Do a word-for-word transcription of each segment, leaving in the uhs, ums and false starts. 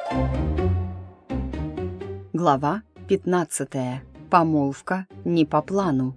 Глава пятнадцатая. Помолвка не по плану.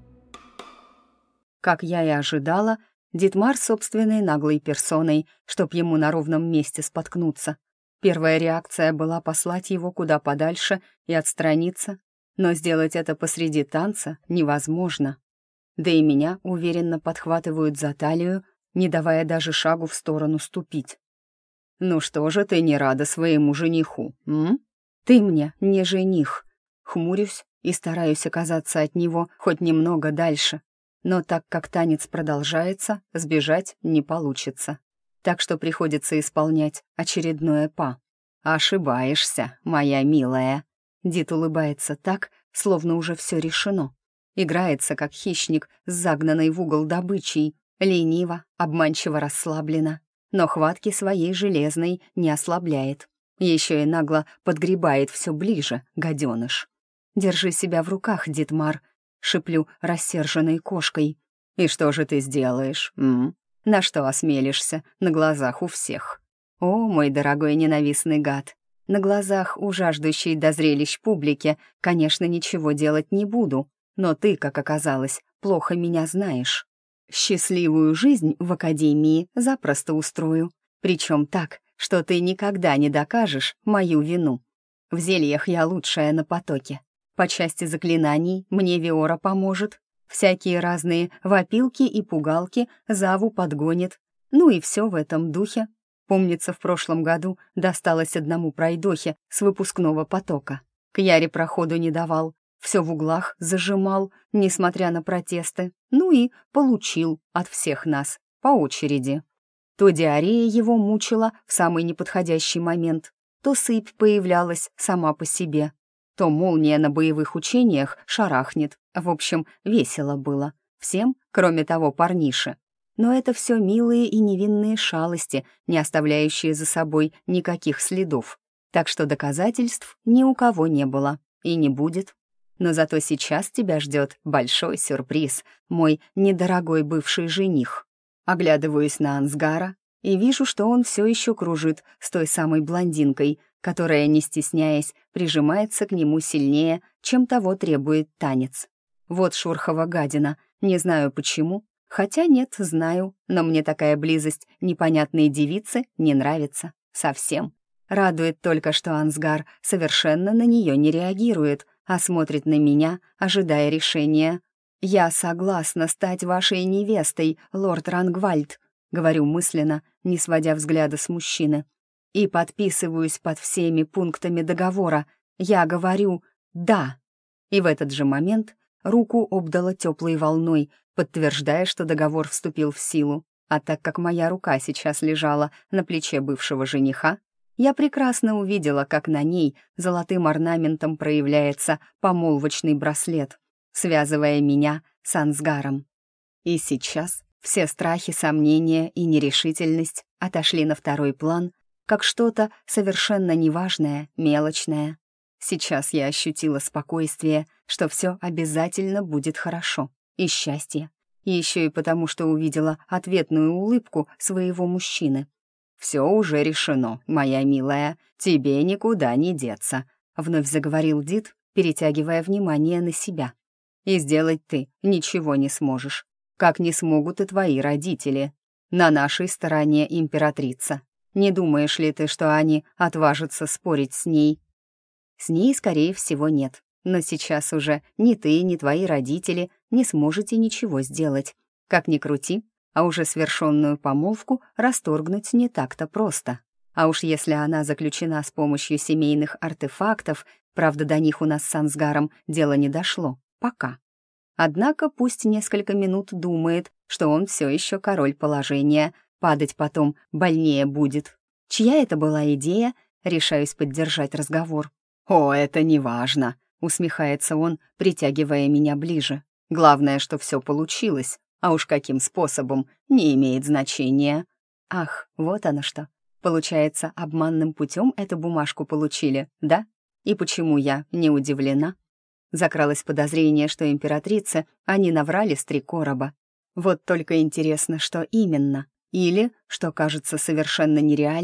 Как я и ожидала, Дитмар собственной наглой персоной, чтоб ему на ровном месте споткнуться. Первая реакция была послать его куда подальше и отстраниться, но сделать это посреди танца невозможно. Да и меня уверенно подхватывают за талию, не давая даже шагу в сторону ступить. «Ну что же ты не рада своему жениху, м?» «Ты мне не жених». Хмурюсь и стараюсь оказаться от него хоть немного дальше. Но так как танец продолжается, сбежать не получится. Так что приходится исполнять очередное па. «Ошибаешься, моя милая». Дит улыбается так, словно уже все решено. Играется, как хищник с загнанной в угол добычей. Лениво, обманчиво расслабленно. Но хватки своей железной не ослабляет. Еще и нагло подгребает все ближе, гаденыш. «Держи себя в руках, Дитмар», — шиплю рассерженной кошкой. «И что же ты сделаешь, м? На что осмелишься на глазах у всех? О, мой дорогой ненавистный гад, на глазах у жаждущей до зрелищ публики, конечно, ничего делать не буду, но ты, как оказалось, плохо меня знаешь. Счастливую жизнь в академии запросто устрою, причем так, что ты никогда не докажешь мою вину. В зельях я лучшая на потоке. По части заклинаний мне Виора поможет. Всякие разные вопилки и пугалки Заву подгонит. Ну и все в этом духе. Помнится, в прошлом году досталось одному пройдохе с выпускного потока. К Яре проходу не давал, все в углах зажимал, несмотря на протесты. Ну и получил от всех нас по очереди. То диарея его мучила в самый неподходящий момент, то сыпь появлялась сама по себе, то молния на боевых учениях шарахнет. В общем, весело было. Всем, кроме того парниши. Но это все милые и невинные шалости, не оставляющие за собой никаких следов. Так что доказательств ни у кого не было и не будет. Но зато сейчас тебя ждет большой сюрприз, мой недорогой бывший жених. Оглядываюсь на Ансгара и вижу, что он все еще кружит с той самой блондинкой, которая, не стесняясь, прижимается к нему сильнее, чем того требует танец. Вот шурхова гадина, не знаю почему, хотя нет, знаю, но мне такая близость непонятной девицы не нравится совсем. Радует только, что Ансгар совершенно на нее не реагирует, а смотрит на меня, ожидая решения. «Я согласна стать вашей невестой, лорд Рангвальд», — говорю мысленно, не сводя взгляда с мужчины. «И подписываюсь под всеми пунктами договора. Я говорю «да». И в этот же момент руку обдало теплой волной, подтверждая, что договор вступил в силу. А так как моя рука сейчас лежала на плече бывшего жениха, я прекрасно увидела, как на ней золотым орнаментом проявляется помолвочный браслет, связывая меня с Ансгаром. И сейчас все страхи, сомнения и нерешительность отошли на второй план, как что-то совершенно неважное, мелочное. Сейчас я ощутила спокойствие, что все обязательно будет хорошо, и счастье. Еще и потому, что увидела ответную улыбку своего мужчины. «Все уже решено, моя милая, тебе никуда не деться», — вновь заговорил Дит, перетягивая внимание на себя. «И сделать ты ничего не сможешь, как не смогут и твои родители. На нашей стороне императрица. Не думаешь ли ты, что они отважатся спорить с ней?» «С ней, скорее всего, нет, но сейчас уже ни ты, ни твои родители не сможете ничего сделать. Как ни крути, а уже свершенную помолвку расторгнуть не так-то просто. А уж если она заключена с помощью семейных артефактов, правда, до них у нас с Ансгаром дело не дошло. Пока. Однако пусть несколько минут думает, что он все еще король положения, падать потом больнее будет. Чья это была идея? Решаюсь поддержать разговор. «О, это не важно», — усмехается он, притягивая меня ближе. «Главное, что все получилось. А уж каким способом, не имеет значения». Ах, вот оно что. Получается, обманным путем эту бумажку получили, да? И почему я не удивлена? Закралось подозрение, что императрице они наврали с три короба. Вот только интересно, что именно. Или, что кажется совершенно нереальным,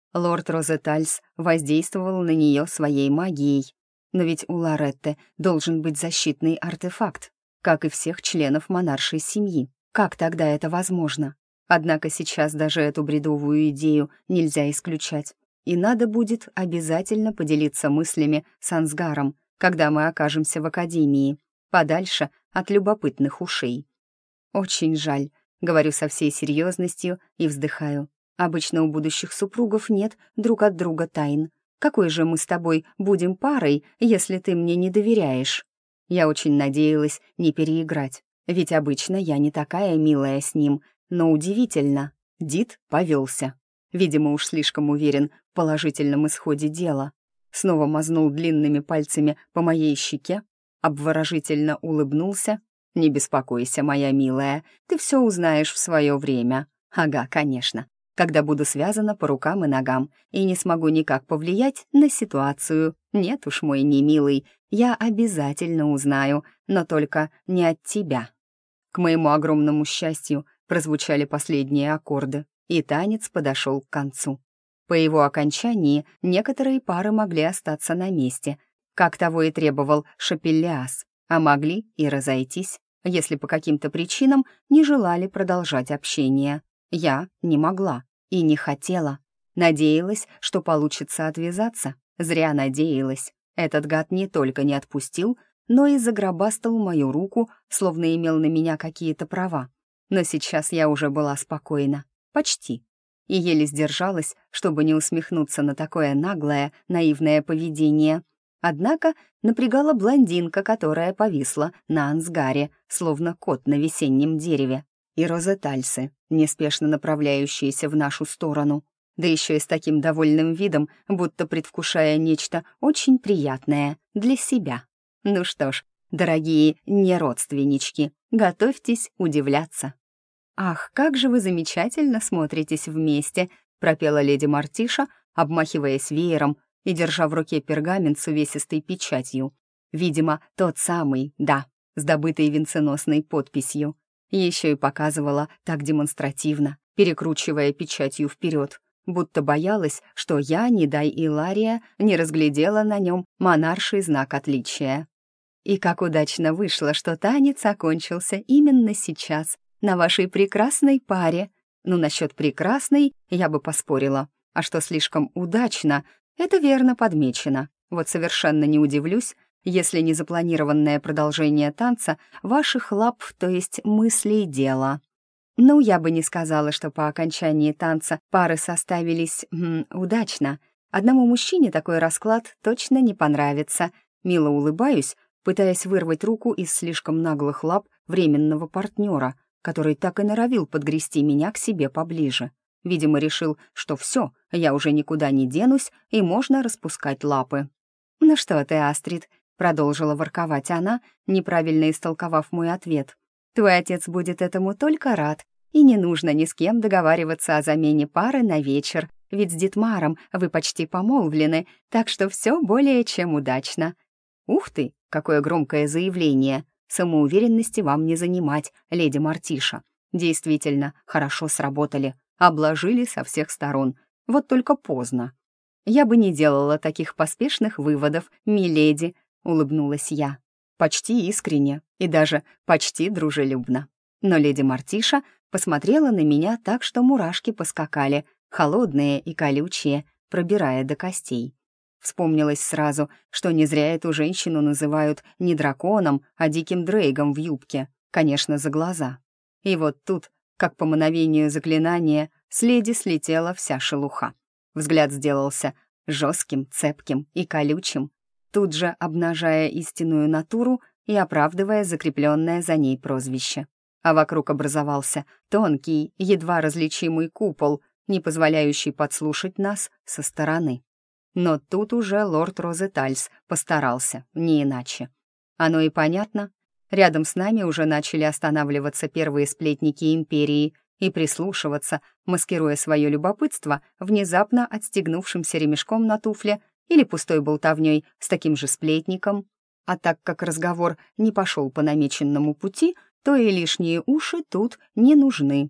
Лорд Розетальс воздействовал на нее своей магией. Но ведь у Лоретты должен быть защитный артефакт, как и всех членов монаршей семьи. Как тогда это возможно? Однако сейчас даже эту бредовую идею нельзя исключать. И надо будет обязательно поделиться мыслями с Ансгаром, когда мы окажемся в академии, подальше от любопытных ушей. «Очень жаль», — говорю со всей серьезностью и вздыхаю. «Обычно у будущих супругов нет друг от друга тайн. Какой же мы с тобой будем парой, если ты мне не доверяешь?» Я очень надеялась не переиграть, ведь обычно я не такая милая с ним, но удивительно, Дид повелся. Видимо, уж слишком уверен в положительном исходе дела. Снова мазнул длинными пальцами по моей щеке, обворожительно улыбнулся. «Не беспокойся, моя милая, ты все узнаешь в свое время». «Ага, конечно, когда буду связана по рукам и ногам и не смогу никак повлиять на ситуацию. Нет уж, мой немилый, я обязательно узнаю, но только не от тебя». К моему огромному счастью прозвучали последние аккорды, и танец подошел к концу. По его окончании некоторые пары могли остаться на месте, как того и требовал Шапеллиас, а могли и разойтись, если по каким-то причинам не желали продолжать общение. Я не могла и не хотела. Надеялась, что получится отвязаться. Зря надеялась. Этот гад не только не отпустил, но и загробастал мою руку, словно имел на меня какие-то права. Но сейчас я уже была спокойна. Почти. И еле сдержалась, чтобы не усмехнуться на такое наглое, наивное поведение. Однако напрягала блондинка, которая повисла на Ансгаре, словно кот на весеннем дереве, и розетальсы, неспешно направляющиеся в нашу сторону, да еще и с таким довольным видом, будто предвкушая нечто очень приятное для себя. Ну что ж, дорогие неродственнички, готовьтесь удивляться. «Ах, как же вы замечательно смотритесь вместе», — пропела леди Мартиша, обмахиваясь веером и держа в руке пергамент с увесистой печатью. Видимо, тот самый, да, с добытой венценосной подписью. Еще и показывала так демонстративно, перекручивая печатью вперед, будто боялась, что я, не дай Илария, не разглядела на нем монарший знак отличия. И как удачно вышло, что танец окончился именно сейчас, на вашей прекрасной паре. Ну, насчет прекрасной я бы поспорила. А что слишком удачно, это верно подмечено. Вот совершенно не удивлюсь, если незапланированное продолжение танца ваших лап, то есть мыслей дела. Ну, я бы не сказала, что по окончании танца пары составились м, удачно. Одному мужчине такой расклад точно не понравится. Мило улыбаюсь, пытаясь вырвать руку из слишком наглых лап временного партнера, который так и норовил подгрести меня к себе поближе. Видимо, решил, что все, я уже никуда не денусь, и можно распускать лапы. «Ну что ты, Астрид», — продолжила ворковать она, неправильно истолковав мой ответ. «Твой отец будет этому только рад, и не нужно ни с кем договариваться о замене пары на вечер, ведь с Дитмаром вы почти помолвлены, так что все более чем удачно». «Ух ты, какое громкое заявление! Самоуверенности вам не занимать, леди Мартиша. Действительно, хорошо сработали, обложили со всех сторон. Вот только поздно». «Я бы не делала таких поспешных выводов, миледи», — улыбнулась я. Почти искренне и даже почти дружелюбно. Но леди Мартиша посмотрела на меня так, что мурашки поскакали, холодные и колючие, пробирая до костей. Вспомнилось сразу, что не зря эту женщину называют не драконом, а диким дрейгом в юбке, конечно, за глаза. И вот тут, как по мановению заклинания, с леди слетела вся шелуха. Взгляд сделался жестким, цепким и колючим, тут же обнажая истинную натуру и оправдывая закрепленное за ней прозвище. А вокруг образовался тонкий, едва различимый купол, не позволяющий подслушать нас со стороны. Но тут уже лорд Розетальс постарался, не иначе. Оно и понятно. Рядом с нами уже начали останавливаться первые сплетники империи и прислушиваться, маскируя свое любопытство внезапно отстегнувшимся ремешком на туфле или пустой болтовней с таким же сплетником. А так как разговор не пошел по намеченному пути, то и лишние уши тут не нужны.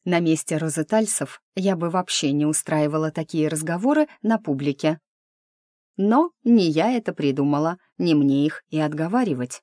На месте розетальсов я бы вообще не устраивала такие разговоры на публике. Но не я это придумала, не мне их и отговаривать.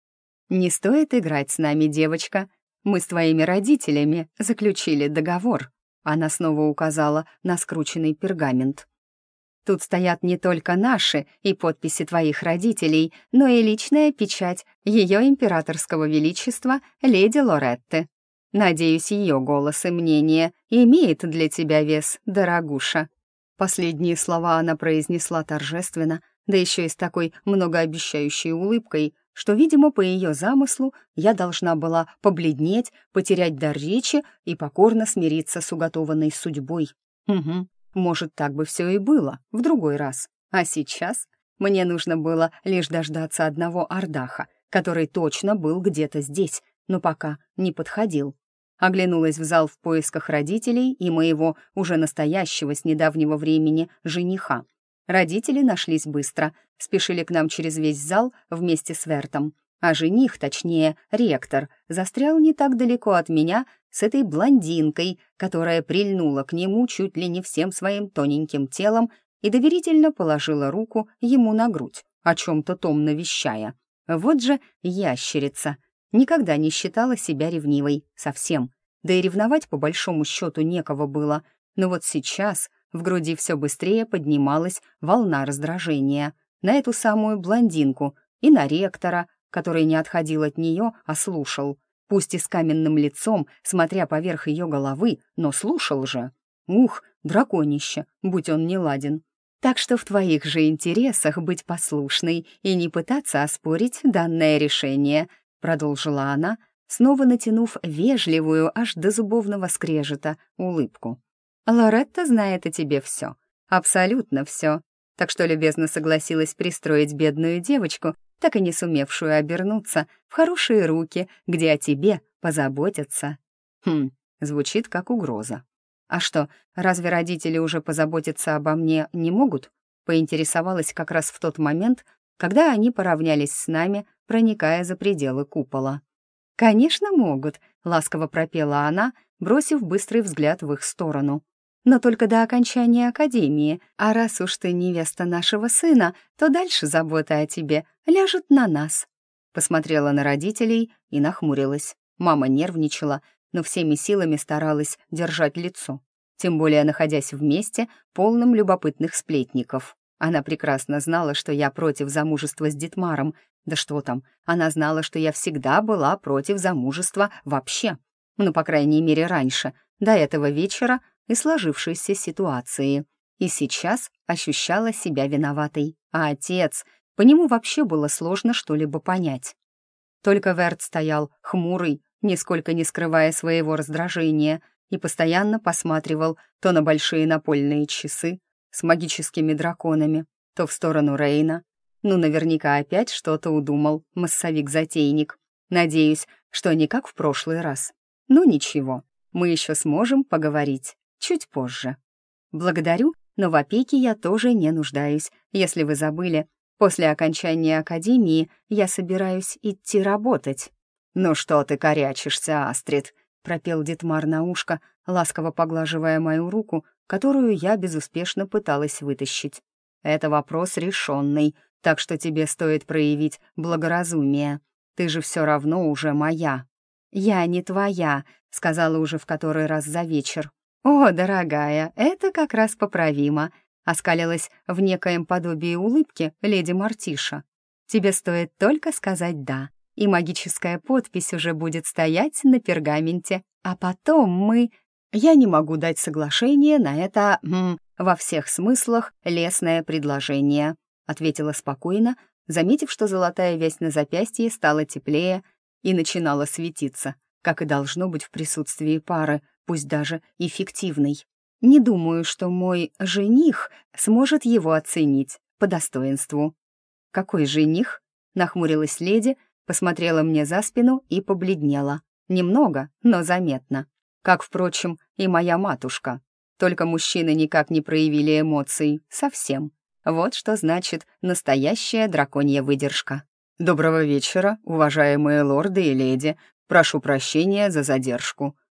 «Не стоит играть с нами, девочка. Мы с твоими родителями заключили договор». Она снова указала на скрученный пергамент. «Тут стоят не только наши и подписи твоих родителей, но и личная печать ее императорского величества леди Лоретты. Надеюсь, ее голос и мнение имеет для тебя вес, дорогуша». Последние слова она произнесла торжественно, да еще и с такой многообещающей улыбкой, что, видимо, по ее замыслу я должна была побледнеть, потерять дар речи и покорно смириться с уготованной судьбой. Угу, может, так бы все и было в другой раз. А сейчас мне нужно было лишь дождаться одного Ардаха, который точно был где-то здесь, но пока не подходил. Оглянулась в зал в поисках родителей и моего уже настоящего с недавнего времени жениха. Родители нашлись быстро, спешили к нам через весь зал вместе с Вертом, а жених, точнее, ректор, застрял не так далеко от меня с этой блондинкой, которая прильнула к нему чуть ли не всем своим тоненьким телом и доверительно положила руку ему на грудь, о чем-то томно вещая. Вот же ящерица. Никогда не считала себя ревнивой, совсем. Да и ревновать по большому счету некого было. Но вот сейчас в груди все быстрее поднималась волна раздражения на эту самую блондинку и на ректора, который не отходил от нее, а слушал. Пусть и с каменным лицом, смотря поверх ее головы, но слушал же. Ух, драконище, будь он неладен. Так что в твоих же интересах быть послушной и не пытаться оспорить данное решение, продолжила она, снова натянув вежливую аж до зубовного скрежета улыбку. «Лоретта знает о тебе все, абсолютно все, так что любезно согласилась пристроить бедную девочку, так и не сумевшую обернуться, в хорошие руки, где о тебе позаботятся». Хм, звучит как угроза. «А что, разве родители уже позаботиться обо мне не могут?» Поинтересовалась как раз в тот момент, когда они поравнялись с нами, проникая за пределы купола. «Конечно, могут», — ласково пропела она, бросив быстрый взгляд в их сторону. «Но только до окончания академии, а раз уж ты невеста нашего сына, то дальше забота о тебе ляжет на нас». Посмотрела на родителей и нахмурилась. Мама нервничала, но всеми силами старалась держать лицо, тем более находясь вместе, полным любопытных сплетников. Она прекрасно знала, что я против замужества с Дитмаром. Да что там, она знала, что я всегда была против замужества вообще. Ну, по крайней мере, раньше, до этого вечера и сложившейся ситуации. И сейчас ощущала себя виноватой. А отец, по нему вообще было сложно что-либо понять. Только Верт стоял хмурый, нисколько не скрывая своего раздражения, и постоянно посматривал то на большие напольные часы с магическими драконами, то в сторону Рейна. Ну, наверняка опять что-то удумал массовик-затейник. Надеюсь, что не как в прошлый раз. Ну, ничего, мы еще сможем поговорить чуть позже. Благодарю, но в опеке я тоже не нуждаюсь. Если вы забыли, после окончания академии я собираюсь идти работать. «Ну что ты корячишься, Астрид?» — пропел Дитмар на ушко, ласково поглаживая мою руку, которую я безуспешно пыталась вытащить. «Это вопрос решенный, так что тебе стоит проявить благоразумие. Ты же все равно уже моя». «Я не твоя», — сказала уже в который раз за вечер. «О, дорогая, это как раз поправимо», — оскалилась в некоем подобии улыбки леди Мартиша. «Тебе стоит только сказать «да», и магическая подпись уже будет стоять на пергаменте, а потом мы...» Я не могу дать соглашение на это, м, во всех смыслах, лестное предложение, ответила спокойно, заметив, что золотая вязь на запястье стала теплее и начинала светиться, как и должно быть в присутствии пары, пусть даже и фиктивной. Не думаю, что мой жених сможет его оценить по достоинству. «Какой жених?» — нахмурилась леди, посмотрела мне за спину и побледнела. Немного, но заметно. Как, впрочем, и моя матушка. Только мужчины никак не проявили эмоций. Совсем. Вот что значит настоящая драконья выдержка. «Доброго вечера, уважаемые лорды и леди. Прошу прощения за задержку».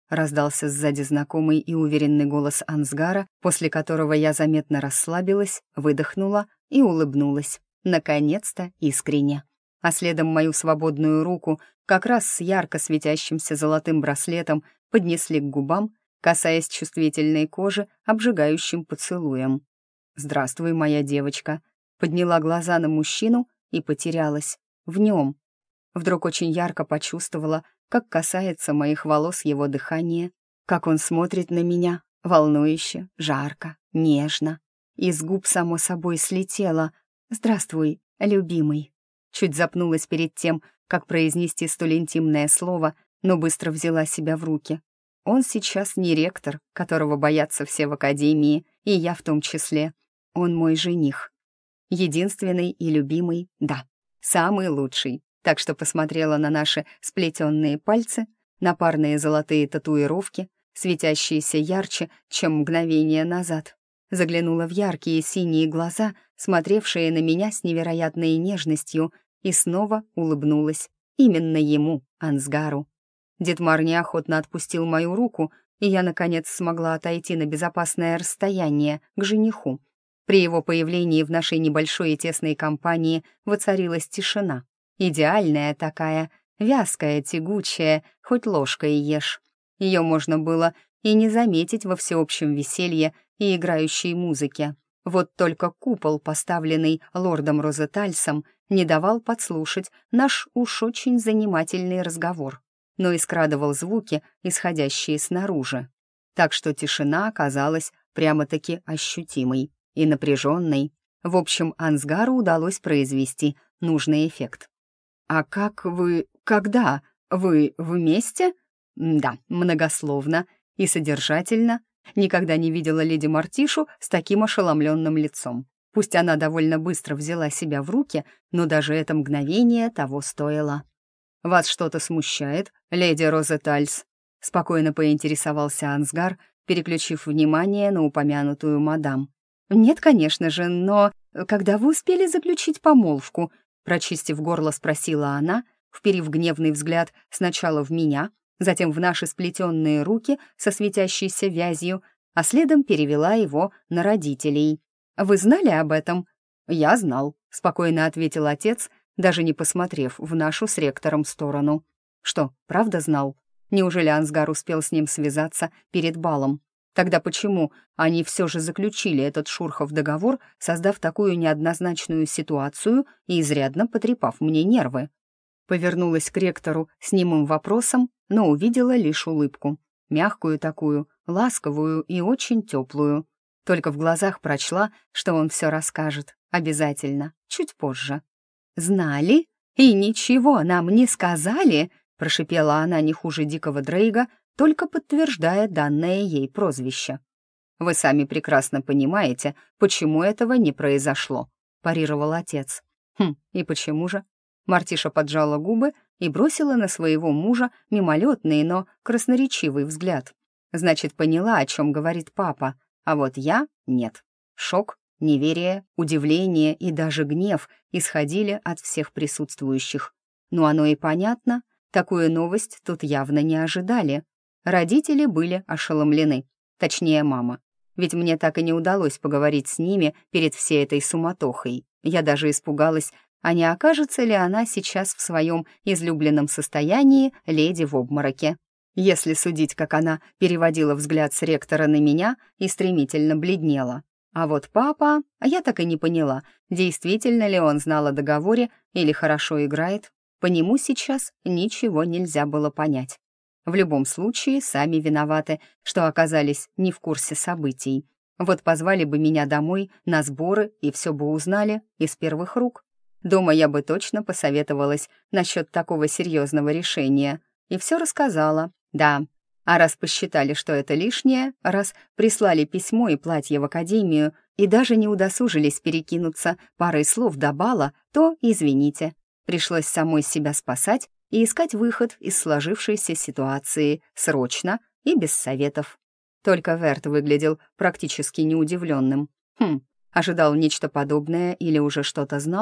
раздался сзади знакомый и уверенный голос Ансгара, после которого я заметно расслабилась, выдохнула и улыбнулась. Наконец-то искренне. А следом мою свободную руку, как раз с ярко светящимся золотым браслетом, поднесли к губам, касаясь чувствительной кожи обжигающим поцелуем. «Здравствуй, моя девочка», подняла глаза на мужчину и потерялась. В нем. Вдруг очень ярко почувствовала, как касается моих волос его дыхание, как он смотрит на меня, волнующе, жарко, нежно. Из губ само собой слетело «Здравствуй, любимый». Чуть запнулась перед тем, как произнести столь интимное слово, но быстро взяла себя в руки. Он сейчас не ректор, которого боятся все в академии, и я в том числе. Он мой жених. Единственный и любимый, да, самый лучший. Так что посмотрела на наши сплетенные пальцы, на парные золотые татуировки, светящиеся ярче, чем мгновение назад. Заглянула в яркие синие глаза, смотревшие на меня с невероятной нежностью, и снова улыбнулась. Именно ему, Ансгару. Дитмар неохотно отпустил мою руку, и я, наконец, смогла отойти на безопасное расстояние к жениху. При его появлении в нашей небольшой и тесной компании воцарилась тишина. Идеальная такая, вязкая, тягучая, хоть ложкой ешь. Ее можно было и не заметить во всеобщем веселье и играющей музыке. Вот только купол, поставленный лордом Розетальсом, не давал подслушать наш уж очень занимательный разговор, но и скрадывал звуки, исходящие снаружи. Так что тишина оказалась прямо-таки ощутимой и напряженной. В общем, Ансгару удалось произвести нужный эффект. «А как вы... когда? Вы вместе?» «Да, многословно и содержательно. Никогда не видела леди Мартишу с таким ошеломленным лицом. Пусть она довольно быстро взяла себя в руки, но даже это мгновение того стоило. «Вас что-то смущает, леди Розетальс?» — спокойно поинтересовался Ансгар, переключив внимание на упомянутую мадам. «Нет, конечно же, но когда вы успели заключить помолвку?» Прочистив горло, спросила она, вперив гневный взгляд сначала в меня, затем в наши сплетенные руки со светящейся вязью, а следом перевела его на родителей. «Вы знали об этом?» «Я знал», — спокойно ответил отец, даже не посмотрев в нашу с ректором сторону. «Что, правда знал? Неужели Ансгар успел с ним связаться перед балом? Тогда почему они все же заключили этот Шурхов договор, создав такую неоднозначную ситуацию и изрядно потрепав мне нервы?» Повернулась к ректору с немым вопросом, но увидела лишь улыбку. Мягкую такую, ласковую и очень теплую. Только в глазах прочла, что он все расскажет. Обязательно, чуть позже. «Знали? И ничего нам не сказали?» прошипела она не хуже дикого Дрейга, только подтверждая данное ей прозвище. «Вы сами прекрасно понимаете, почему этого не произошло», парировал отец. «Хм, и почему же?» Мартиша поджала губы и бросила на своего мужа мимолетный, но красноречивый взгляд. Значит, поняла, о чем говорит папа, а вот я — нет. Шок, неверие, удивление и даже гнев исходили от всех присутствующих. Ну, оно и понятно, такую новость тут явно не ожидали. Родители были ошеломлены, точнее, мама. Ведь мне так и не удалось поговорить с ними перед всей этой суматохой. Я даже испугалась, а не окажется ли она сейчас в своем излюбленном состоянии леди в обмороке. Если судить, как она переводила взгляд с ректора на меня и стремительно бледнела. А вот папа, я так и не поняла, действительно ли он знал о договоре или хорошо играет. По нему сейчас ничего нельзя было понять. В любом случае, сами виноваты, что оказались не в курсе событий. Вот позвали бы меня домой на сборы и все бы узнали из первых рук. Дома я бы точно посоветовалась насчет такого серьезного решения и все рассказала, да. А раз посчитали, что это лишнее, раз прислали письмо и платье в академию и даже не удосужились перекинуться парой слов до бала, то извините. Пришлось самой себя спасать и искать выход из сложившейся ситуации срочно и без советов. Только Верт выглядел практически неудивленным. Хм, ожидал нечто подобное или уже что-то знал?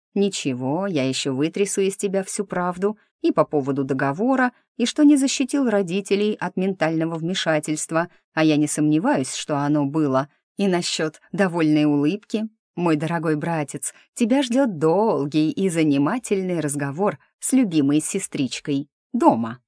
Ничего, я еще вытрясу из тебя всю правду и по поводу договора, и что не защитил родителей от ментального вмешательства, а я не сомневаюсь, что оно было, и насчет довольной улыбки. Мой дорогой братец, тебя ждет долгий и занимательный разговор с любимой сестричкой дома».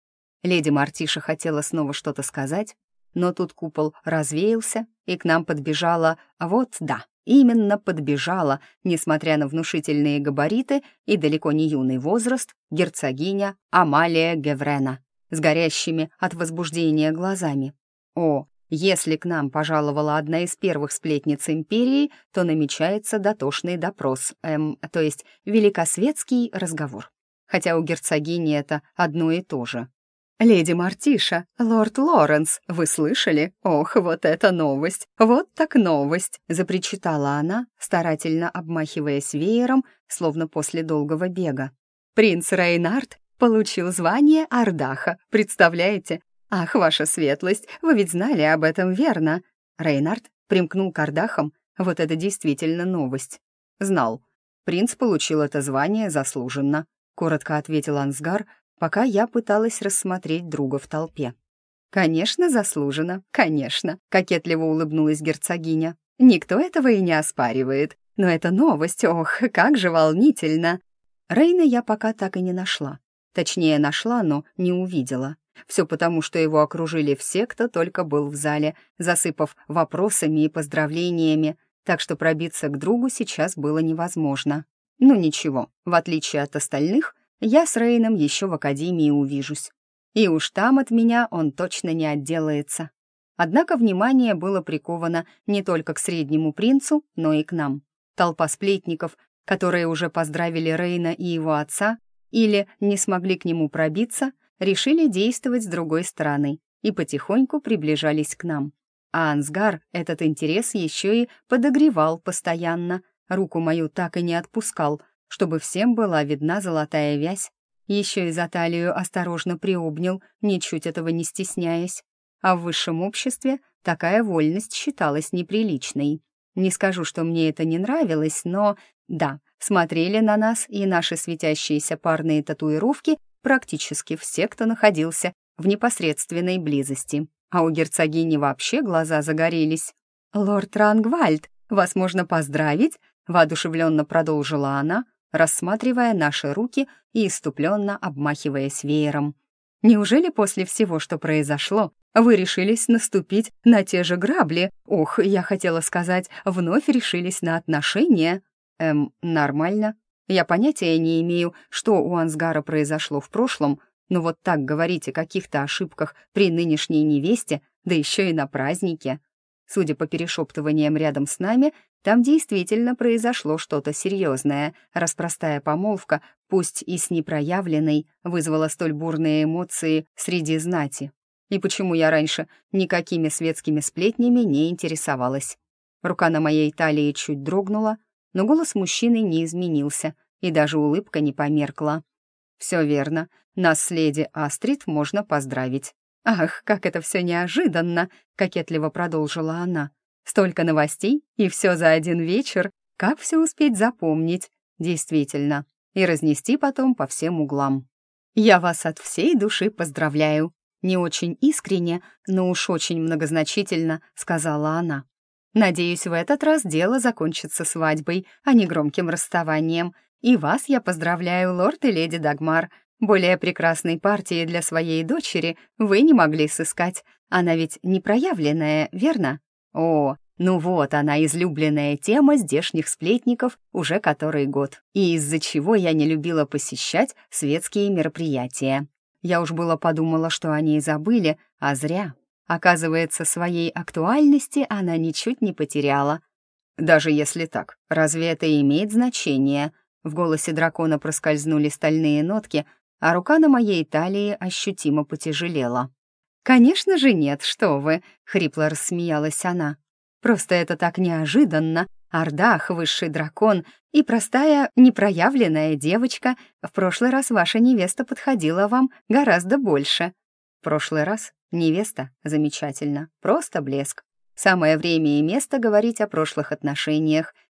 Леди Мартиша хотела снова что-то сказать, но тут купол развеялся, и к нам подбежала, вот да, именно подбежала, несмотря на внушительные габариты и далеко не юный возраст, герцогиня Амалия Геврена с горящими от возбуждения глазами. О, если к нам пожаловала одна из первых сплетниц империи, то намечается дотошный допрос, эм, то есть великосветский разговор. Хотя у герцогини это одно и то же. «Леди Мартиша, лорд Лоренс, вы слышали? Ох, вот это новость! Вот так новость!» — запричитала она, старательно обмахиваясь веером, словно после долгого бега. «Принц Рейнард получил звание Ардаха, представляете? Ах, ваша светлость, вы ведь знали об этом, верно?» Рейнард примкнул к Ардахам, вот это действительно новость. «Знал. Принц получил это звание заслуженно», — коротко ответил Ансгар, пока я пыталась рассмотреть друга в толпе. «Конечно, заслуженно, конечно», — кокетливо улыбнулась герцогиня. «Никто этого и не оспаривает. Но эта новость, ох, как же волнительно!» Рейна я пока так и не нашла. Точнее, нашла, но не увидела. Все потому, что его окружили все, кто только был в зале, засыпав вопросами и поздравлениями, так что пробиться к другу сейчас было невозможно. Ну ничего, в отличие от остальных, я с Рейном еще в академии увижусь. И уж там от меня он точно не отделается. Однако внимание было приковано не только к среднему принцу, но и к нам. Толпа сплетников, которые уже поздравили Рейна и его отца, или не смогли к нему пробиться, решили действовать с другой стороны и потихоньку приближались к нам. А Ансгар этот интерес еще и подогревал постоянно, руку мою так и не отпускал, чтобы всем была видна золотая вязь, еще и за талию осторожно приобнял, ничуть этого не стесняясь. А в высшем обществе такая вольность считалась неприличной. Не скажу, что мне это не нравилось, но, да, смотрели на нас и наши светящиеся парные татуировки практически все, кто находился в непосредственной близости. А у герцогини вообще глаза загорелись. «Лорд Рангвальд, вас можно поздравить?» — воодушевленно продолжила она, рассматривая наши руки и иступленно обмахиваясь веером. «Неужели после всего, что произошло, вы решились наступить на те же грабли? Ох, я хотела сказать, вновь решились на отношения?» «Эм, нормально. Я понятия не имею, что у Ансгара произошло в прошлом, но вот так говорить о каких-то ошибках при нынешней невесте, да еще и на празднике». Судя по перешептываниям рядом с нами, там действительно произошло что-то серьезное, раз простая помолвка, пусть и с непроявленной, вызвала столь бурные эмоции среди знати. И почему я раньше никакими светскими сплетнями не интересовалась? Рука на моей талии чуть дрогнула, но голос мужчины не изменился, и даже улыбка не померкла. «Все верно, нас с леди Астрид можно поздравить». «Ах, как это все неожиданно!» — кокетливо продолжила она. «Столько новостей, и все за один вечер. Как все успеть запомнить?» «Действительно. И разнести потом по всем углам». «Я вас от всей души поздравляю!» Не очень искренне, но уж очень многозначительно сказала она. «Надеюсь, в этот раз дело закончится свадьбой, а не громким расставанием. И вас я поздравляю, лорд и леди Дагмар. Более прекрасной партии для своей дочери вы не могли сыскать. Она ведь непроявленная, верно? О, ну вот она, излюбленная тема здешних сплетников уже который год, и из-за чего я не любила посещать светские мероприятия. Я уж было подумала, что они и забыли, а зря. Оказывается, своей актуальности она ничуть не потеряла. Даже если так, разве это имеет значение? В голосе дракона проскользнули стальные нотки, а рука на моей талии ощутимо потяжелела. «Конечно же нет, что вы!» — хрипло рассмеялась она. «Просто это так неожиданно. Ардах, высший дракон и простая, непроявленная девочка. В прошлый раз ваша невеста подходила вам гораздо больше». «В прошлый раз? Невеста? Замечательно. Просто блеск. Самое время и место говорить о прошлых отношениях.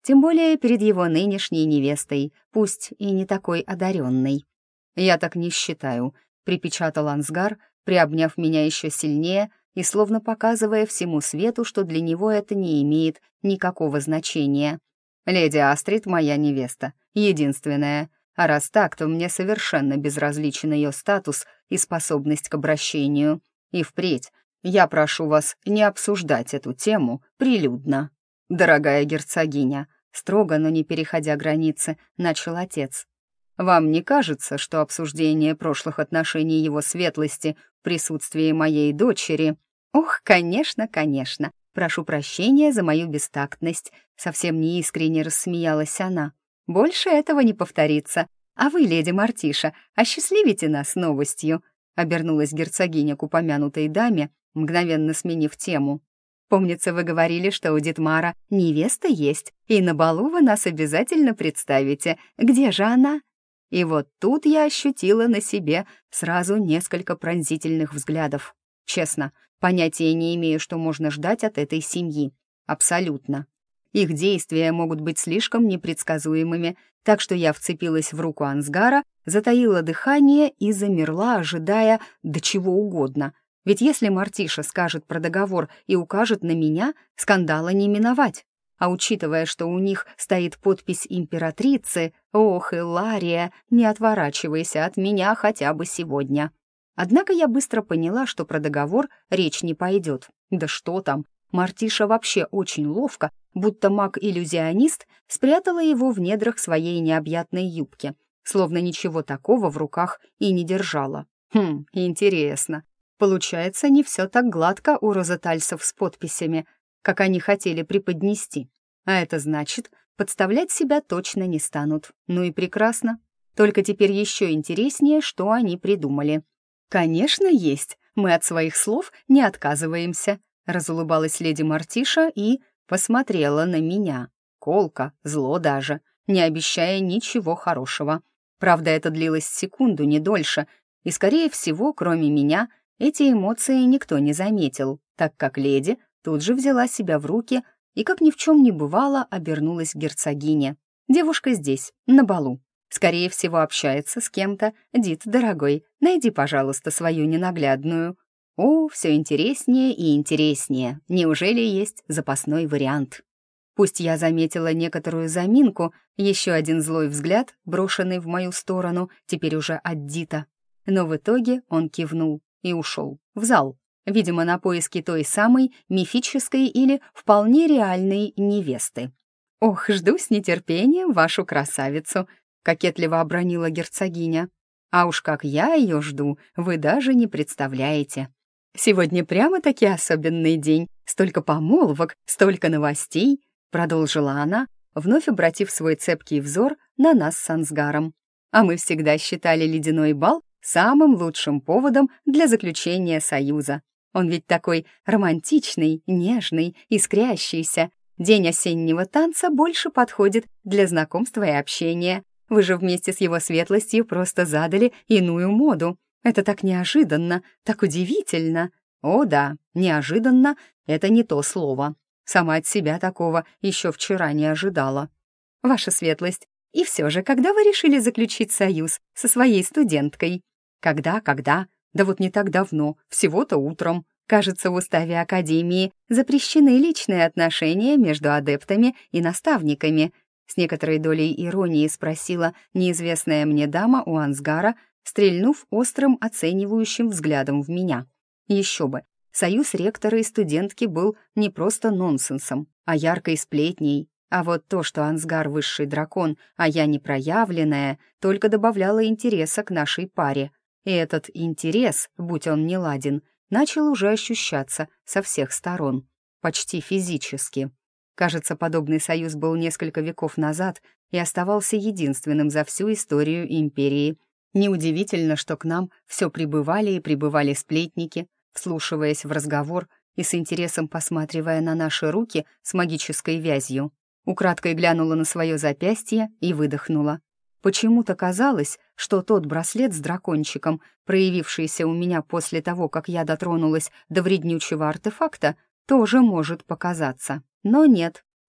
тем более перед его нынешней невестой, пусть и не такой одаренной. «Я так не считаю», — припечатал Ансгар, приобняв меня еще сильнее и словно показывая всему свету, что для него это не имеет никакого значения. «Леди Астрид — моя невеста, единственная, а раз так, то мне совершенно безразличен ее статус и способность к обращению. И впредь я прошу вас не обсуждать эту тему прилюдно». «Дорогая герцогиня», строго, но не переходя границы, начал отец. «Вам не кажется, что обсуждение прошлых отношений его светлости в присутствии моей дочери...» «Ох, конечно, конечно. Прошу прощения за мою бестактность», — совсем неискренне рассмеялась она. «Больше этого не повторится. А вы, леди Мартиша, осчастливите нас новостью», — обернулась герцогиня к упомянутой даме, мгновенно сменив тему. «Помнится, вы говорили, что у Дитмара невеста есть, и на балу вы нас обязательно представите. Где же она?» И вот тут я ощутила на себе сразу несколько пронзительных взглядов. Честно, понятия не имею, что можно ждать от этой семьи. Абсолютно. Их действия могут быть слишком непредсказуемыми, так что я вцепилась в руку Ансгара, затаила дыхание и замерла, ожидая до чего угодно. Ведь если Мартиша скажет про договор и укажет на меня, скандала не миновать. А учитывая, что у них стоит подпись императрицы, ох, Илария, не отворачивайся от меня хотя бы сегодня. Однако я быстро поняла, что про договор речь не пойдет. Да что там, Мартиша вообще очень ловко, будто маг-иллюзионист, спрятала его в недрах своей необъятной юбки, словно ничего такого в руках и не держала. Хм, интересно. Получается, не все так гладко у розетальцев с подписями, как они хотели преподнести. А это значит, подставлять себя точно не станут. Ну и прекрасно. Только теперь еще интереснее, что они придумали. «Конечно, есть. Мы от своих слов не отказываемся», — разулыбалась леди Мартиша и посмотрела на меня. Колко, зло даже, не обещая ничего хорошего. Правда, это длилось секунду, не дольше, и, скорее всего, кроме меня, эти эмоции никто не заметил, так как леди тут же взяла себя в руки и, как ни в чем не бывало, обернулась к герцогине. «Девушка здесь, на балу. Скорее всего, общается с кем-то. Дит, дорогой, найди, пожалуйста, свою ненаглядную». О, все интереснее и интереснее. Неужели есть запасной вариант? Пусть я заметила некоторую заминку, еще один злой взгляд, брошенный в мою сторону, теперь уже от Дита. Но в итоге он кивнул и ушел в зал, видимо, на поиски той самой мифической или вполне реальной невесты. «Ох, жду с нетерпением вашу красавицу», — кокетливо обронила герцогиня. «А уж как я ее жду, вы даже не представляете. Сегодня прямо-таки особенный день, столько помолвок, столько новостей», — продолжила она, вновь обратив свой цепкий взор на нас с Ансгаром. «А мы всегда считали ледяной бал самым лучшим поводом для заключения союза. Он ведь такой романтичный, нежный, искрящийся. День осеннего танца больше подходит для знакомства и общения. Вы же вместе с его светлостью просто задали иную моду. Это так неожиданно, так удивительно». О да, неожиданно — это не то слово. Сама от себя такого еще вчера не ожидала. «Ваша светлость, и все же, когда вы решили заключить союз со своей студенткой?» «Когда, когда? Да вот не так давно, всего-то утром. Кажется, в уставе Академии запрещены личные отношения между адептами и наставниками», с некоторой долей иронии спросила неизвестная мне дама у Ансгара, стрельнув острым оценивающим взглядом в меня. Еще бы, союз ректора и студентки был не просто нонсенсом, а яркой сплетней. А вот то, что Ансгар — высший дракон, а я непроявленная, только добавляло интереса к нашей паре. И этот интерес, будь он неладен, начал уже ощущаться со всех сторон, почти физически. Кажется, подобный союз был несколько веков назад и оставался единственным за всю историю империи. Неудивительно, что к нам все прибывали и прибывали сплетники, вслушиваясь в разговор и с интересом посматривая на наши руки с магической вязью. Украдкой глянула на свое запястье и выдохнула. Почему-то казалось, что тот браслет с дракончиком, проявившийся у меня после того, как я дотронулась до вреднючего артефакта, тоже может показаться. Но нет,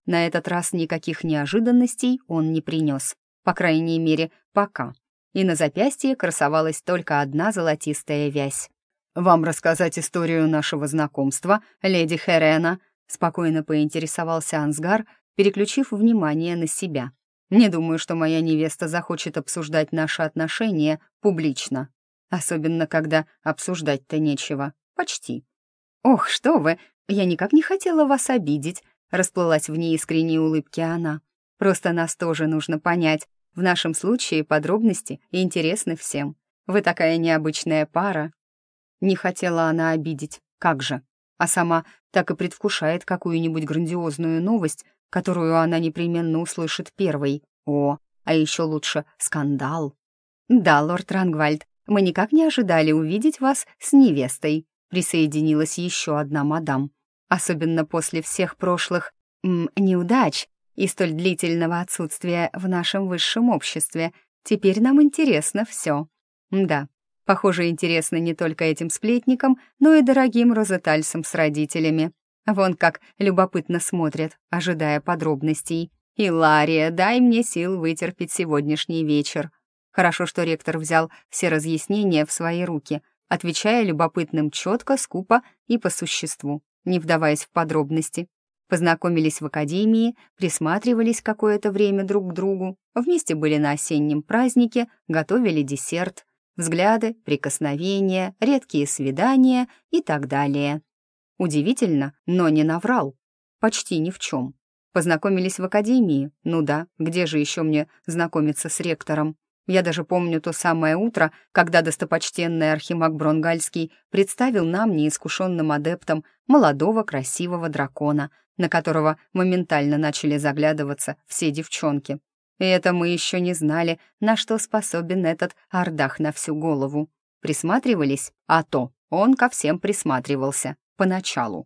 На этот раз никаких неожиданностей он не принес. По крайней мере, пока. И на запястье красовалась только одна золотистая вязь. «Вам рассказать историю нашего знакомства, леди Херена?» — спокойно поинтересовался Ансгар, переключив внимание на себя. «Не думаю, что моя невеста захочет обсуждать наши отношения публично. Особенно, когда обсуждать-то нечего. Почти». «Ох, что вы! Я никак не хотела вас обидеть», — расплылась в неискренней улыбке она. «Просто нас тоже нужно понять. В нашем случае подробности интересны всем. Вы такая необычная пара». Не хотела она обидеть, как же. А сама так и предвкушает какую-нибудь грандиозную новость, которую она непременно услышит первой. О, а еще лучше скандал. «Да, лорд Рангвальд, мы никак не ожидали увидеть вас с невестой», присоединилась еще одна мадам. «Особенно после всех прошлых м, неудач и столь длительного отсутствия в нашем высшем обществе. Теперь нам интересно все». Да, похоже, интересно не только этим сплетникам, но и дорогим розетальсам с родителями. Вон как любопытно смотрят, ожидая подробностей. «Илария, дай мне сил вытерпеть сегодняшний вечер». Хорошо, что ректор взял все разъяснения в свои руки, отвечая любопытным четко, скупо и по существу, не вдаваясь в подробности. Познакомились в академии, присматривались какое-то время друг к другу, вместе были на осеннем празднике, готовили десерт, взгляды, прикосновения, редкие свидания и так далее. Удивительно, но не наврал. Почти ни в чем. Познакомились в академии? Ну да, где же еще мне знакомиться с ректором? Я даже помню то самое утро, когда достопочтенный архимаг Бронгальский представил нам, неискушенным адептам, молодого красивого дракона, на которого моментально начали заглядываться все девчонки. И это мы еще не знали, на что способен этот ардах на всю голову. Присматривались? А то он ко всем присматривался, поначалу.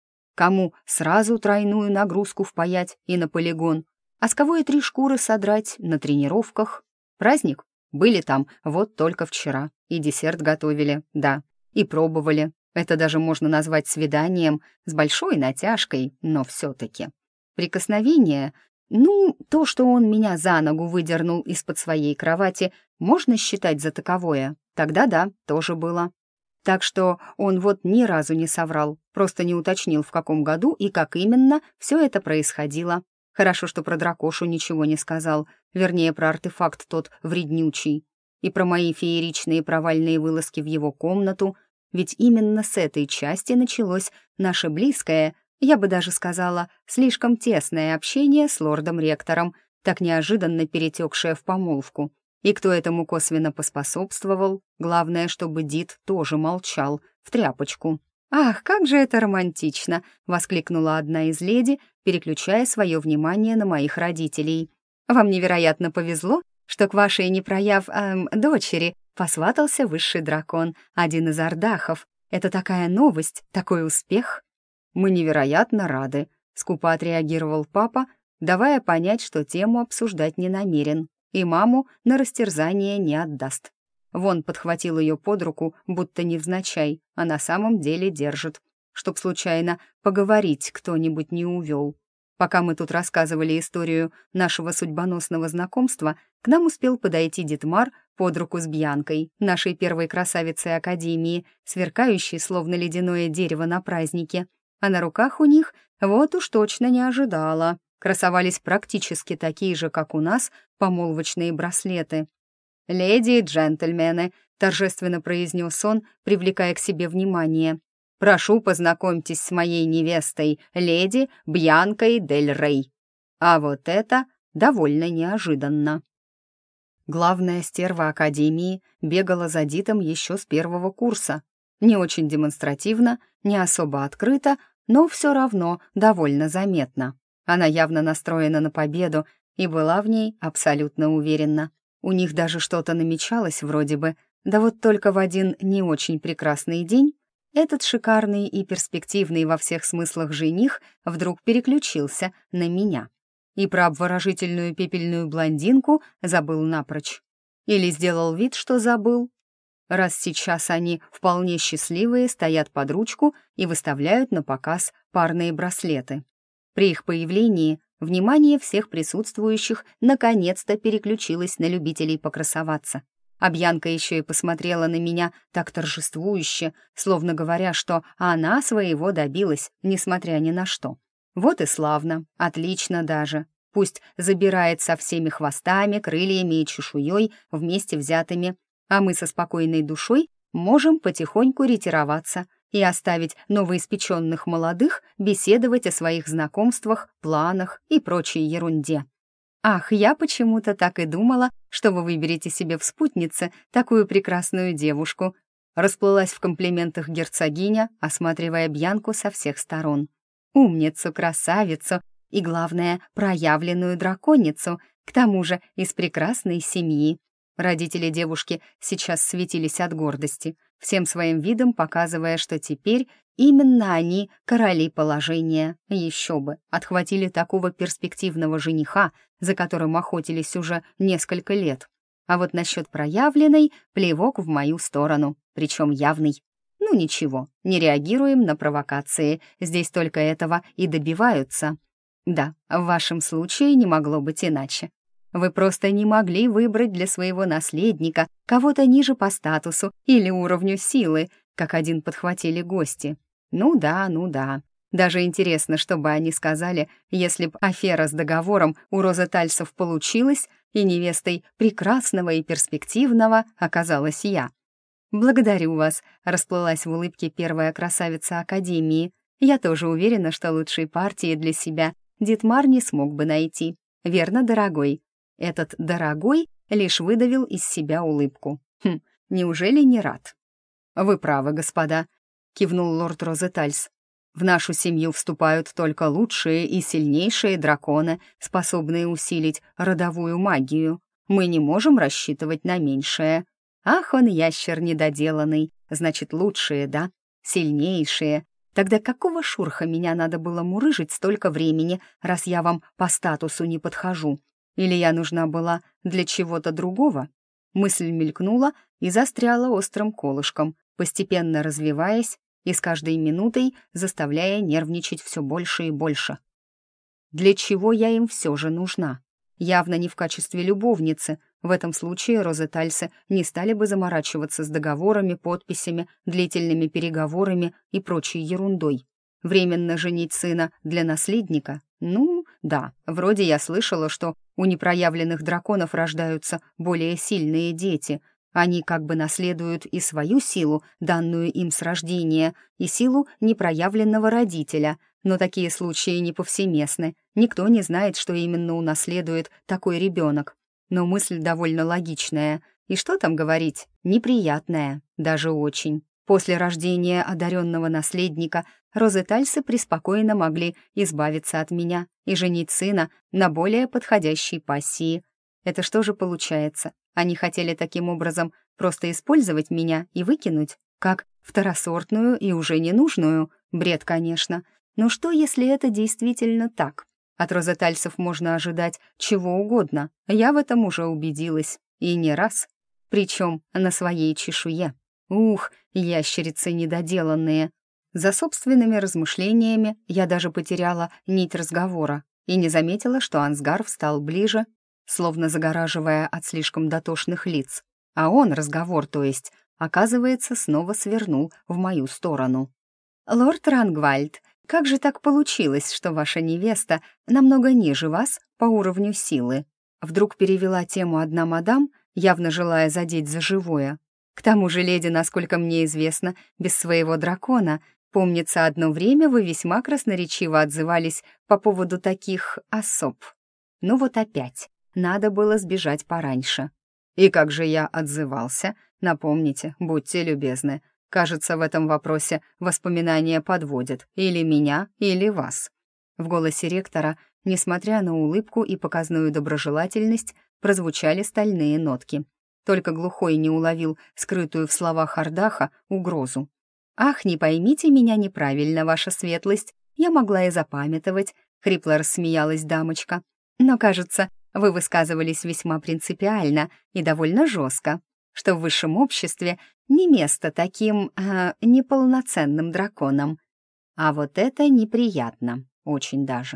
Кому сразу тройную нагрузку впаять и на полигон, а с кого и три шкуры содрать на тренировках. Праздник? Были там вот только вчера. И десерт готовили, да, и пробовали. Это даже можно назвать свиданием с большой натяжкой, но все-таки. Прикосновение? Ну, то, что он меня за ногу выдернул из-под своей кровати, можно считать за таковое. Тогда да, тоже было. Так что он вот ни разу не соврал, просто не уточнил, в каком году и как именно все это происходило. Хорошо, что про дракошу ничего не сказал, вернее, про артефакт тот вреднючий, и про мои фееричные провальные вылазки в его комнату, ведь именно с этой части началось наше близкое, я бы даже сказала, слишком тесное общение с лордом-ректором, так неожиданно перетекшее в помолвку. И кто этому косвенно поспособствовал, главное, чтобы Дид тоже молчал, в тряпочку. «Ах, как же это романтично!» — воскликнула одна из леди, переключая свое внимание на моих родителей. «Вам невероятно повезло, что к вашей непрояв эм, дочери посватался высший дракон, один из ардахов. Это такая новость, такой успех!» «Мы невероятно рады», — скупо отреагировал папа, давая понять, что тему обсуждать не намерен, и маму на растерзание не отдаст. Вон подхватил ее под руку, будто невзначай, а на самом деле держит, чтоб случайно поговорить кто-нибудь не увел. Пока мы тут рассказывали историю нашего судьбоносного знакомства, к нам успел подойти Дитмар под руку с Бьянкой, нашей первой красавицей Академии, сверкающей, словно ледяное дерево на празднике. А на руках у них, вот уж точно не ожидала, красовались практически такие же, как у нас, помолвочные браслеты. «Леди и джентльмены», — торжественно произнес он, привлекая к себе внимание, «прошу, познакомьтесь с моей невестой, леди Бьянкой дель Рей». А вот это довольно неожиданно. Главная стерва Академии бегала за Дитом еще с первого курса. Не очень демонстративно, не особо открыто, но все равно довольно заметно. Она явно настроена на победу и была в ней абсолютно уверена. У них даже что-то намечалось вроде бы, да вот только в один не очень прекрасный день этот шикарный и перспективный во всех смыслах жених вдруг переключился на меня. И про обворожительную пепельную блондинку забыл напрочь. Или сделал вид, что забыл. Раз сейчас они вполне счастливые, стоят под ручку и выставляют на показ парные браслеты. При их появлении внимание всех присутствующих наконец-то переключилось на любителей покрасоваться. А Бьянка еще и посмотрела на меня так торжествующе, словно говоря, что она своего добилась, несмотря ни на что. Вот и славно, отлично даже. Пусть забирает со всеми хвостами, крыльями и чешуей вместе взятыми, а мы со спокойной душой можем потихоньку ретироваться и оставить новоиспеченных молодых беседовать о своих знакомствах, планах и прочей ерунде. «Ах, я почему-то так и думала, что вы выберете себе в спутнице такую прекрасную девушку», расплылась в комплиментах герцогиня, осматривая Бьянку со всех сторон. «Умницу, красавицу и, главное, проявленную драконицу, к тому же из прекрасной семьи». Родители девушки сейчас светились от гордости, всем своим видом показывая, что теперь именно они короли положения. Еще бы, отхватили такого перспективного жениха, за которым охотились уже несколько лет. А вот насчет проявленной — плевок в мою сторону, причем явный. Ну ничего, не реагируем на провокации, здесь только этого и добиваются. Да, в вашем случае не могло быть иначе. Вы просто не могли выбрать для своего наследника кого-то ниже по статусу или уровню силы, как один подхватили гости. Ну да, ну да. Даже интересно, что бы они сказали, если б афера с договором у розетальцев получилась, и невестой прекрасного и перспективного оказалась я. «Благодарю вас», — расплылась в улыбке первая красавица Академии. «Я тоже уверена, что лучшей партии для себя Дитмар не смог бы найти. Верно, дорогой?» Этот «дорогой» лишь выдавил из себя улыбку. «Хм, неужели не рад?» «Вы правы, господа», — кивнул лорд Розетальс. «В нашу семью вступают только лучшие и сильнейшие драконы, способные усилить родовую магию. Мы не можем рассчитывать на меньшее». «Ах, он ящер недоделанный, значит, лучшие, да? Сильнейшие. Тогда какого шурха меня надо было мурыжить столько времени, раз я вам по статусу не подхожу? Или я нужна была для чего-то другого?» Мысль мелькнула и застряла острым колышком, постепенно развиваясь и с каждой минутой заставляя нервничать все больше и больше. Для чего я им все же нужна? Явно не в качестве любовницы. В этом случае розетальцы не стали бы заморачиваться с договорами, подписями, длительными переговорами и прочей ерундой. Временно женить сына для наследника? Ну, да, вроде я слышала, что у непроявленных драконов рождаются более сильные дети. Они как бы наследуют и свою силу, данную им с рождения, и силу непроявленного родителя. Но такие случаи не повсеместны. Никто не знает, что именно унаследует такой ребенок. Но мысль довольно логичная. И что там говорить? Неприятная, даже очень. После рождения одаренного наследника розетальцы преспокойно могли избавиться от меня и женить сына на более подходящей пассии. Это что же получается? Они хотели таким образом просто использовать меня и выкинуть, как второсортную и уже ненужную? Бред, конечно. Но что, если это действительно так? От розетальцев можно ожидать чего угодно. Я в этом уже убедилась. И не раз. Причем на своей чешуе. Ух, ящерицы недоделанные. За собственными размышлениями я даже потеряла нить разговора и не заметила, что Ансгар встал ближе, словно загораживая от слишком дотошных лиц. А он, разговор то есть, оказывается, снова свернул в мою сторону. «Лорд Рангвальд, как же так получилось, что ваша невеста намного ниже вас по уровню силы?» Вдруг перевела тему одна мадам, явно желая задеть за живое. «К тому же, леди, насколько мне известно, без своего дракона, помнится, одно время вы весьма красноречиво отзывались по поводу таких особ. Ну вот опять, надо было сбежать пораньше». «И как же я отзывался? Напомните, будьте любезны. Кажется, в этом вопросе воспоминания подводят или меня, или вас». В голосе ректора, несмотря на улыбку и показную доброжелательность, прозвучали стальные нотки. Только глухой не уловил скрытую в словах Ардаха угрозу. «Ах, не поймите меня неправильно, ваша светлость, я могла и запамятовать», — хрипло рассмеялась дамочка. «Но, кажется, вы высказывались весьма принципиально и довольно жестко, что в высшем обществе не место таким э, неполноценным драконам. А вот это неприятно, очень даже.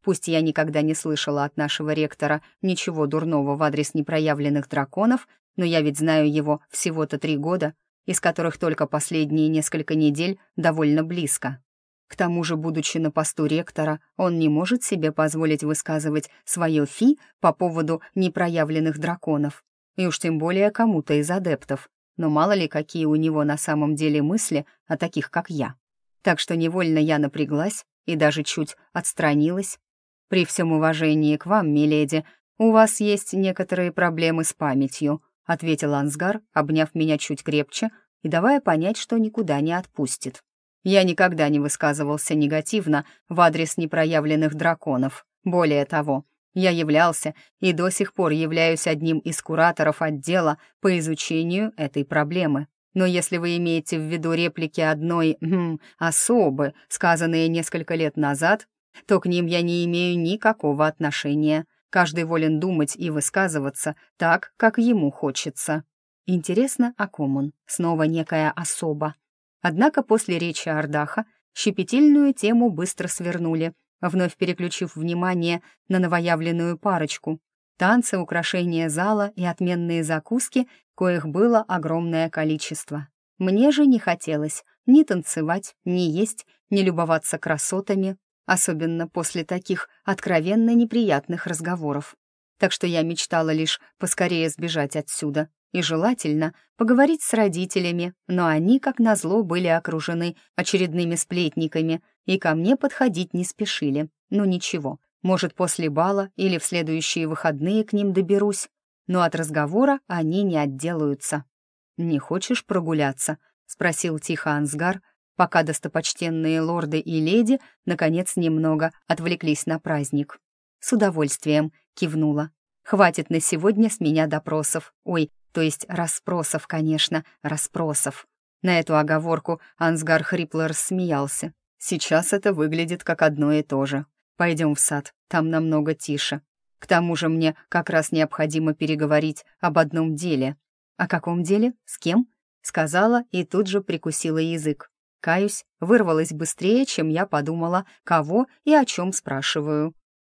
Пусть я никогда не слышала от нашего ректора ничего дурного в адрес непроявленных драконов, но я ведь знаю его всего-то три года, из которых только последние несколько недель довольно близко. К тому же, будучи на посту ректора, он не может себе позволить высказывать свое фи по поводу непроявленных драконов, и уж тем более кому-то из адептов, но мало ли какие у него на самом деле мысли о таких, как я. Так что невольно я напряглась и даже чуть отстранилась. «При всем уважении к вам, миледи, у вас есть некоторые проблемы с памятью», ответил Ансгар, обняв меня чуть крепче и давая понять, что никуда не отпустит. Я никогда не высказывался негативно в адрес непроявленных драконов. Более того, я являлся и до сих пор являюсь одним из кураторов отдела по изучению этой проблемы. Но если вы имеете в виду реплики одной хм, особы, сказанные несколько лет назад, то к ним я не имею никакого отношения. Каждый волен думать и высказываться так, как ему хочется. Интересно, о ком он? Снова некая особа. Однако после речи Ардаха щепетильную тему быстро свернули, вновь переключив внимание на новоявленную парочку. Танцы, украшения зала и отменные закуски, коих было огромное количество. Мне же не хотелось ни танцевать, ни есть, ни любоваться красотами, особенно после таких откровенно неприятных разговоров. Так что я мечтала лишь поскорее сбежать отсюда и желательно поговорить с родителями, но они, как назло, были окружены очередными сплетниками и ко мне подходить не спешили. Ну ничего, может, после бала или в следующие выходные к ним доберусь, но от разговора они не отделаются. «Не хочешь прогуляться?» — спросил тихо Ансгар, пока достопочтенные лорды и леди наконец немного отвлеклись на праздник. «С удовольствием», — кивнула. «Хватит на сегодня с меня допросов. Ой, то есть расспросов, конечно, расспросов». На эту оговорку Ансгар хрипло рассмеялся. «Сейчас это выглядит как одно и то же. Пойдем в сад, там намного тише. К тому же мне как раз необходимо переговорить об одном деле». «О каком деле? С кем?» — сказала и тут же прикусила язык. Каюсь, вырвалась быстрее, чем я подумала, кого и о чем спрашиваю.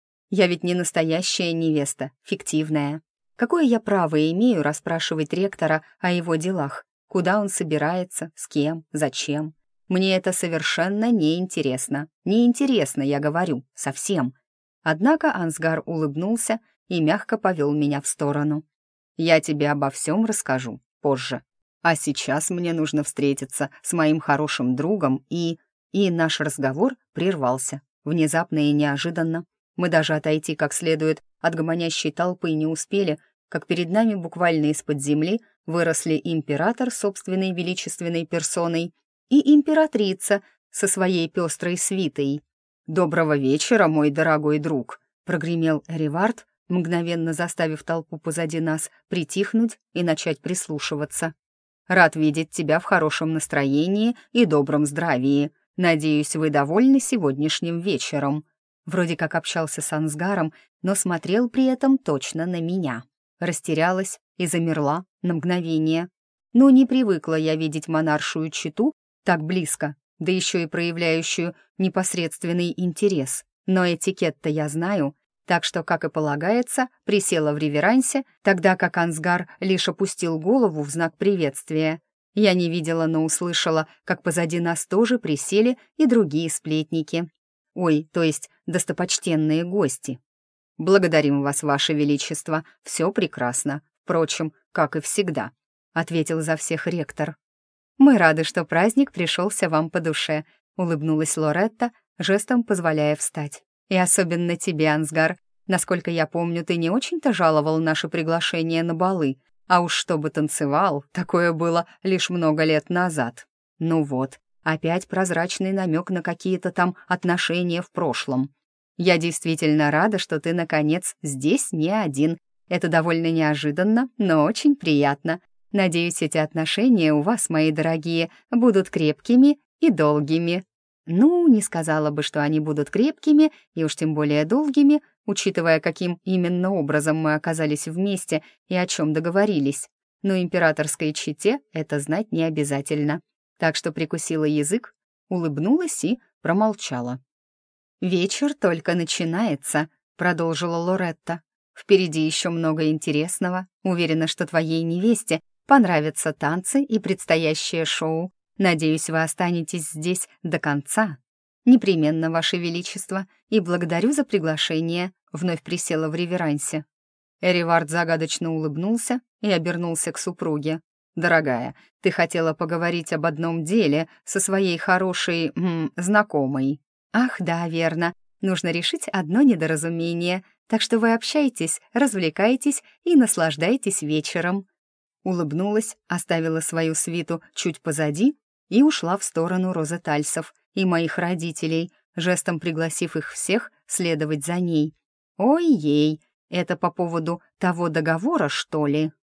Я ведь не настоящая невеста, фиктивная. Какое я право имею расспрашивать ректора о его делах? Куда он собирается, с кем, зачем? Мне это совершенно неинтересно. Неинтересно, я говорю, совсем. Однако Ансгар улыбнулся и мягко повел меня в сторону. «Я тебе обо всем расскажу позже. А сейчас мне нужно встретиться с моим хорошим другом и...» И наш разговор прервался, внезапно и неожиданно. Мы даже отойти как следует от гомонящей толпы не успели, как перед нами буквально из-под земли выросли император собственной величественной персоной и императрица со своей пестрой свитой. «Доброго вечера, мой дорогой друг!» — прогремел Эривард, мгновенно заставив толпу позади нас притихнуть и начать прислушиваться. «Рад видеть тебя в хорошем настроении и добром здравии. Надеюсь, вы довольны сегодняшним вечером». Вроде как общался с Ансгаром, но смотрел при этом точно на меня. Растерялась и замерла на мгновение. Ну, не привыкла я видеть монаршую чету так близко, да еще и проявляющую непосредственный интерес. Но этикет-то я знаю, так что, как и полагается, присела в реверансе, тогда как Ансгар лишь опустил голову в знак приветствия. Я не видела, но услышала, как позади нас тоже присели и другие сплетники. Ой, то есть достопочтенные гости. «Благодарим вас, ваше величество, все прекрасно. Впрочем, как и всегда», — ответил за всех ректор. «Мы рады, что праздник пришелся вам по душе», — улыбнулась Лоретта, жестом позволяя встать. «И особенно тебе, Ансгар. Насколько я помню, ты не очень-то жаловал наше приглашение на балы, а уж чтобы танцевал, такое было лишь много лет назад. Ну вот, опять прозрачный намек на какие-то там отношения в прошлом. Я действительно рада, что ты, наконец, здесь не один. Это довольно неожиданно, но очень приятно. Надеюсь, эти отношения у вас, мои дорогие, будут крепкими и долгими». Ну, не сказала бы, что они будут крепкими и уж тем более долгими, учитывая, каким именно образом мы оказались вместе и о чем договорились. Но императорской чете это знать не обязательно. Так что прикусила язык, улыбнулась и промолчала. «Вечер только начинается», — продолжила Лоретта. «Впереди еще много интересного. Уверена, что твоей невесте понравятся танцы и предстоящее шоу. Надеюсь, вы останетесь здесь до конца». «Непременно, Ваше Величество, и благодарю за приглашение», — вновь присела в реверансе. Эривард загадочно улыбнулся и обернулся к супруге. «Дорогая, ты хотела поговорить об одном деле со своей хорошей... М, знакомой». «Ах, да, верно. Нужно решить одно недоразумение, так что вы общайтесь, развлекайтесь и наслаждайтесь вечером». Улыбнулась, оставила свою свиту чуть позади и ушла в сторону розетальсов и моих родителей, жестом пригласив их всех следовать за ней. «Ой-ей, это по поводу того договора, что ли?»